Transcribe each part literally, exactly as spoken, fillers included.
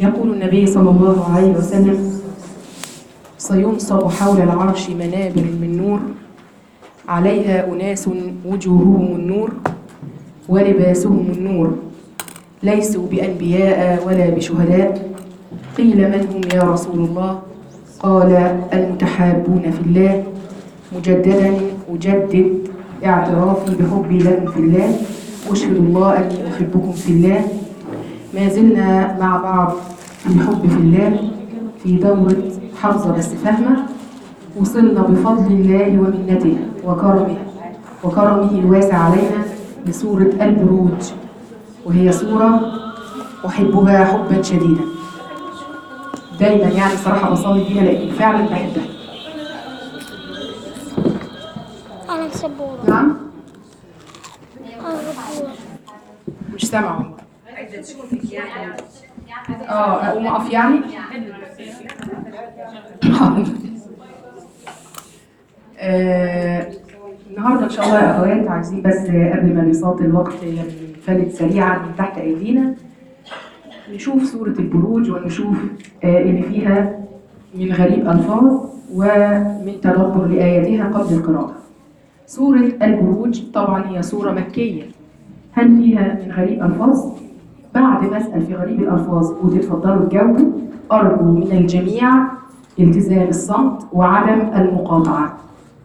يقول النبي صلى الله عليه وسلم: سينصب حول العرش منابر من نور عليها أناس وجوههم النور ولباسهم النور ليسوا بأنبياء ولا بشهداء. قيل: من هم يا رسول الله؟ قال: المتحابون في الله. مجددا أجدد اعترافي بحبي لكم في الله، أشهد الله أني أحبكم في الله. ما زلنا مع بعض في الحب في الله في دورة حافظة بس فاهمة. وصلنا بفضل الله ومنته وكرمه وكرمه الواسع علينا لسورة البروج، وهي سورة أحبها حبا شديدا. دايما يعني صراحة بصلي بيها لأني فعلا بحبها. أنا سبورة. نعم؟ أنا سبورة. مش سامعة والله. اه اقوم اقف يعني؟ آه، النهارده ان شاء الله يا اخوات عايزين بس قبل ما بيصاد الوقت ينفلت سريعا من تحت ايدينا نشوف سورة البروج ونشوف آه اللي فيها من غريب الفاظ ومن تدبر لاياتها قبل القراءة. سورة البروج طبعا هي سورة مكية. هل فيها من غريب الفاظ؟ بعد ما اسال في غريب الالفاظ وتتفضلوا تجاوبوا، ارجو من الجميع التزام الصمت وعدم المقاطعه.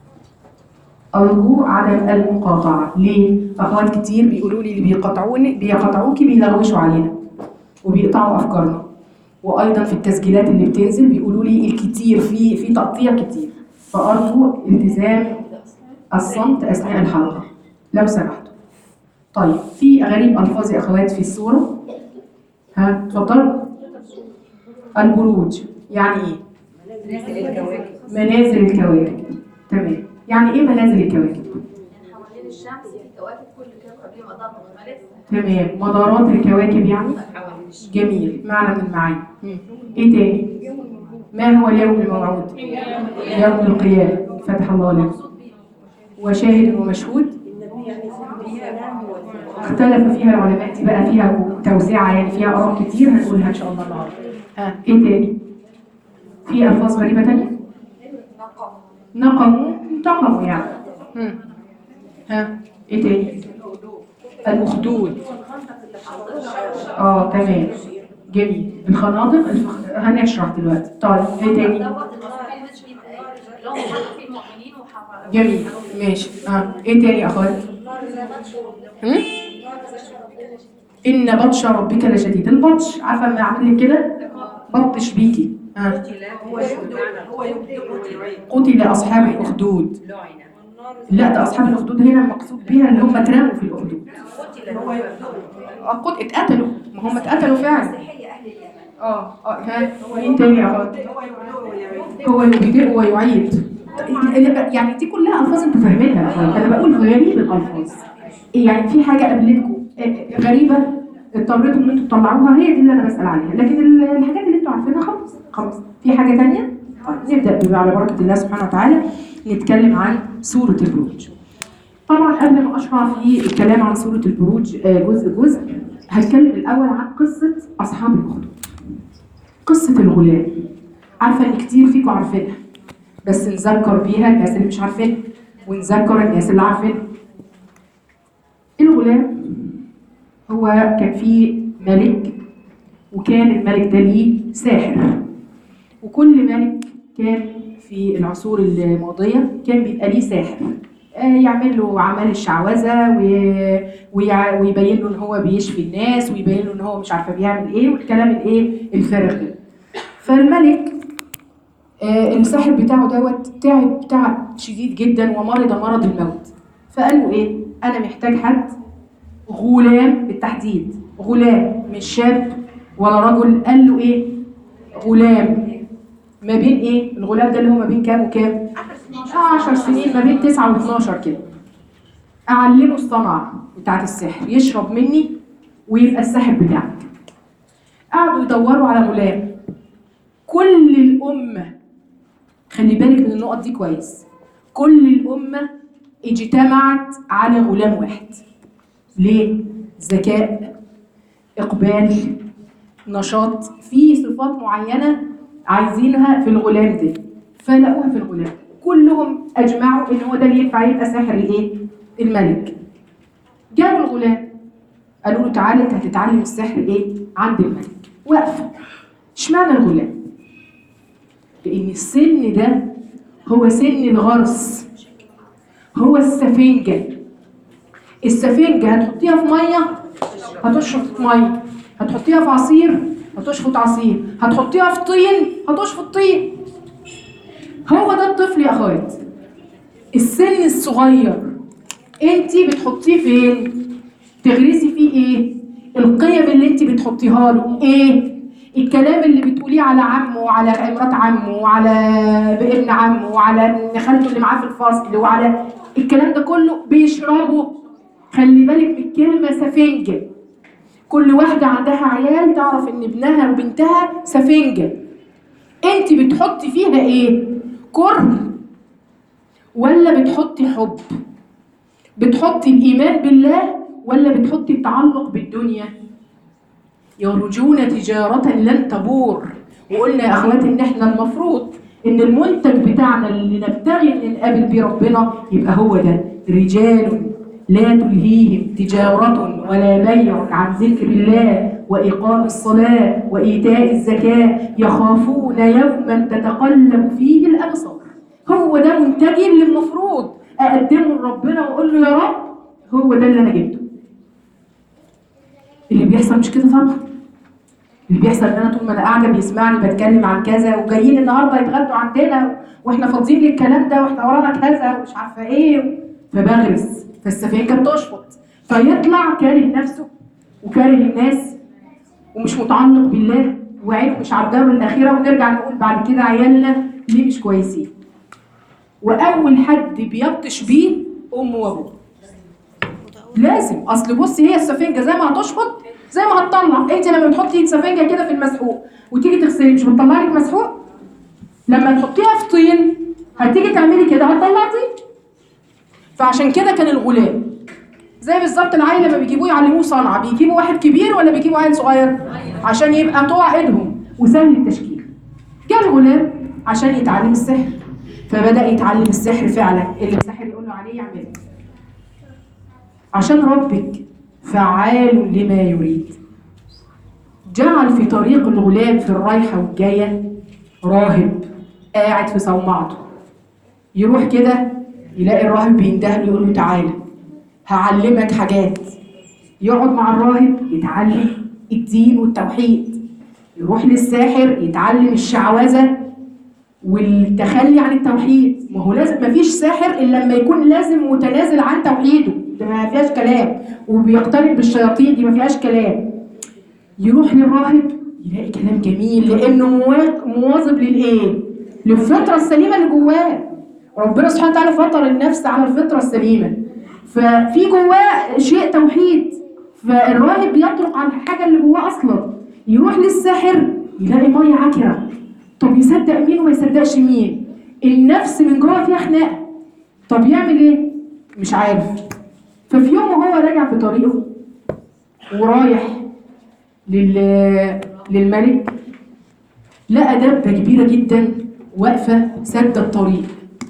ارجو عدم المقاطعه. ليه؟ اخوات كتير بيقولوا لي اللي بيقاطعوني بيقاطعوكي بيلغوشوا علينا وبيقطعوا افكارنا. وايضا في التسجيلات اللي بتنزل بيقولوا لي الكتير في في تقطيع كتير. فارجو التزام الصمت اثناء الحلقه لو سمحتوا. طيب في غريب الفاظ يا اخوات في السوره. ها اتفضلوا. البروج يعني ايه؟ منازل الكواكب. منازل الكواكب. تمام. يعني ايه منازل الكواكب؟ يعني حوالين الشمس في كواكب، كل كوكب ليه مدار مختلف. تمام. مدارات الكواكب يعني؟ جميل. معنى من المعاني. ايه تاني؟ ما هو اليوم الموعود؟ يوم القيامه. فتح الله لك. وشاهد ومشهود. اختلف فيها العلماء، دي بقى فيها توسعه يعني فيها اراء كتير هنقولها ان شاء الله النهارده. ها ايه تاني؟ في الفاظ غريبه تانيه؟ نقموا انتقموا يعني. هم. ها ايه تاني؟ الاخدود. اه تمام جميل. الخنادق الفخ... هنشرح دلوقتي. طيب ايه تاني؟ جميل ماشي. اه ايه تاني يا اخوات؟ هم؟ ان بطش ربك لشديد. البطش عارفه لما اعمل لك كده بطش بيكي. ها قتل اصحاب الاخدود. لا ده اصحاب الاخدود هنا المقصود بيها اللي هم اترموا في الاخدود. قد اتقتلوا. ما هم اتقتلوا فعلا. اه اه ها مين تاني يا اخوات؟ هو يبدئ ويعيد. يعني دي كلها الفاظ انتوا فاهمينها يا اخوات. انا بقول غريب الالفاظ. يعني في حاجه قابلتكم غريبه اضطريتوا ان انتوا تطلعوها، هي دي اللي انا بسال عليها. لكن الحاجات اللي انتوا عارفينها خلاص خلاص. في حاجه ثانيه؟ طيب نبدا على بركه الله سبحانه وتعالى نتكلم عن سوره البروج. طبعا قبل ما اشرع في الكلام عن سوره البروج جزء جزء هتكلم الاول عن قصه اصحاب الاخدود. قصه الغلام عارفه ان كتير فيكم عارفينها، بس نذكر بيها الناس اللي مش عارفينها ونذكر الناس اللي عارفينها. الغلام هو كان فيه ملك، وكان الملك ده ليه ساحر. وكل ملك كان في العصور الماضية كان بيبقى ليه ساحر يعمل له اعمال الشعوذه ويبين له ان هو بيشفي الناس ويبين له ان هو مش عارفه بيعمل ايه والكلام الايه الفارغ ده. فالملك آه الساحر بتاعه دوت تعب تعب شديد جدا ومرض مرض الموت. فقال له ايه؟ انا محتاج حد غلام بالتحديد، غلام مش شاب ولا رجل. قال له ايه؟ غلام ما بين ايه؟ الغلام ده اللي هو ما بين كام وكام؟ عشر سنين، ما بين تسعة واثناشر كده. اعلمه الصنعه بتاعت السحر، يشرب مني ويبقى الساحر بتاعك. قعدوا يدوروا على غلام. كل الامه، خلي بالك من النقط دي كويس، كل الامه اجتمعت على غلام واحد. ليه؟ ذكاء، اقبال، نشاط، في صفات معينة عايزينها في الغلام ده، فلقوها في الغلام. كلهم أجمعوا إن هو ده اللي ينفع يبقى ساحر الإيه؟ الملك. جابوا الغلام قالوا له تعالى أنت هتتعلم السحر إيه؟ عند الملك. وقف. اشمعنى الغلام؟ لأن السن ده هو سن الغرس، هو السفنجة. السفنجة هتحطيها في مية هتشفط مية، هتحطيها في عصير هتشفط عصير، هتحطيها في طين هتشفط طين. هو ده الطفل يا اخوات. السن الصغير انتي بتحطيه فين؟ تغرسي فيه ايه؟ القيم اللي انتي بتحطيها له ايه؟ الكلام اللي بتقوليه على عمه وعلى مرات عمه وعلى ابن عمه وعلى ابن خالته اللي معاه في الفصل وعلى الكلام ده كله بيشربه. خلي بالك من الكلمة سفنجة. كل واحدة عندها عيال تعرف ان ابنها وبنتها سفنجة. انت بتحطي فيها ايه؟ كره ولا بتحطي حب؟ بتحطي الايمان بالله ولا بتحطي التعلق بالدنيا؟ يرجون تجارة لن تبور. وقلنا يا اخواتي ان احنا المفروض ان المنتج بتاعنا اللي نبتغي ان نقابل بيه ربنا يبقى هو ده: رجال لا تلهيهم تجارة ولا بيع عن ذكر الله وإقام الصلاة وإيتاء الزكاة يخافون يوما تتقلب فيه الأبصار. هو ده منتجي اللي المفروض أقدمه لربنا وأقول له يا رب هو ده اللي أنا جبته. اللي بيحصل مش كده طبعا. اللي بيحصل ان انا طول ما انا قاعده بيسمعني بتكلم عن كذا وجايين النهارده يتغدوا عندنا واحنا فاضيين للكلام ده واحنا ورانا كذا ومش عارفه ايه، فبغرس فالسفينه بتشفط فيطلع كاره نفسه وكاره الناس ومش متعلق بالله وعينه مش على الدار الاخره، ونرجع نقول بعد كده عيالنا ليه مش كويسين. واول حد بيبطش بيه امه وابوه. لازم. اصل بصي هي السفنجه زي ما هتشفط زي ما هتطلع. انت لما بتحطي سفنجه كده في المسحوق وتيجي تغسلي مش بتطلع لك مسحوق؟ لما تحطيها في طين هتيجي تعملي كده هتطلع طين. فعشان كده كان الغلام زي بالظبط العيل لما بيجيبوه يعلموه صنعه، بيجيبوا واحد كبير ولا بيجيبوا عيل صغير؟ عشان يبقى طوع ايدهم وسهل التشكيل. جه الغلام عشان يتعلم السحر، فبدأ يتعلم السحر فعلا اللي الساحر يقول له عليه يعمله. عشان ربك فعال لما يريد. جعل في طريق الغلام في الرايحة والجاية راهب قاعد في صومعته. يروح كده يلاقي الراهب بينده له يقول له تعالى هعلمك حاجات. يقعد مع الراهب يتعلم الدين والتوحيد. يروح للساحر يتعلم الشعوذة والتخلي عن التوحيد. ما هو لازم، ما فيش ساحر الا لما يكون لازم متنازل عن توحيده، ده ما فيهاش كلام. وبيقترب بالشياطين دي ما فيهاش كلام. يروح للراهب يلاقي كلام جميل لانه مواظب للايه؟ للفطره السليمه اللي جواه. ربنا سبحانه وتعالى فطر النفس على الفطره السليمه، ففي جواه شيء توحيد، فالراهب بيطرق عن الحاجه اللي جواه اصلا. يروح للساحر يلاقي ميه عكره. طب يصدق مين وما يصدقش مين؟ النفس من جوه فيها خناقه. طب يعمل ايه؟ مش عارف. ففي يوم وهو راجع في طريقه ورايح لل... للملك لقى دبه كبيره جدا واقفه سد الطريق.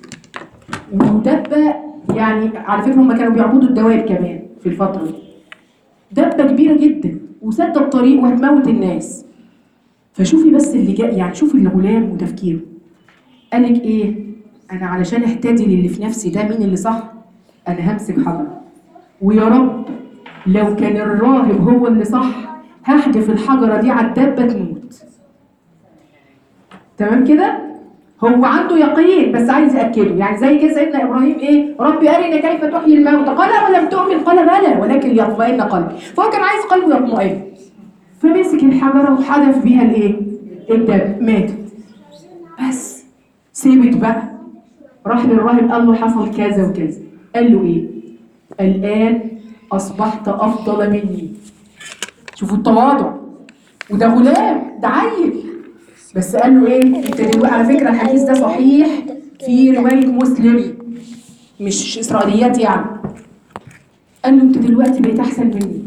ودبه يعني على فكره هم كانوا بيعبدوا الدواب كمان في الفتره دي. دبه كبيره جدا وسد الطريق وهتموت الناس. فشوفي بس اللي جاء، يعني شوفي الغلام وتفكيره. قالك ايه؟ انا علشان اهتدي للي في نفسي ده مين اللي صح؟ انا همسك حجر ويا رب لو كان الراهب هو اللي صح هحدف الحجره دي على الدبه تموت. تمام كده؟ هو عنده يقين بس عايز ياكده، يعني زي كده سيدنا ابراهيم ايه؟ ربي ارنا كيف تحيي الموتى، قال ولم تؤمن، قال بلى ولكن ليطمئن قلبي. فهو كان عايز قلبه يطمئن، فمسك الحجره وحدف بيها الايه؟ الدب، ماتت. بس سيبت بقى. راح للراهب قال له حصل كذا وكذا. قال له ايه؟ الان اصبحت افضل مني. شوفوا التواضع. وده غلام، ده عيل، بس قال له ايه؟ انت دلوقتي على فكره الحديث ده صحيح في روايه مسلم مش اسرائيليات يعني. قال له انت دلوقتي بقيت احسن مني،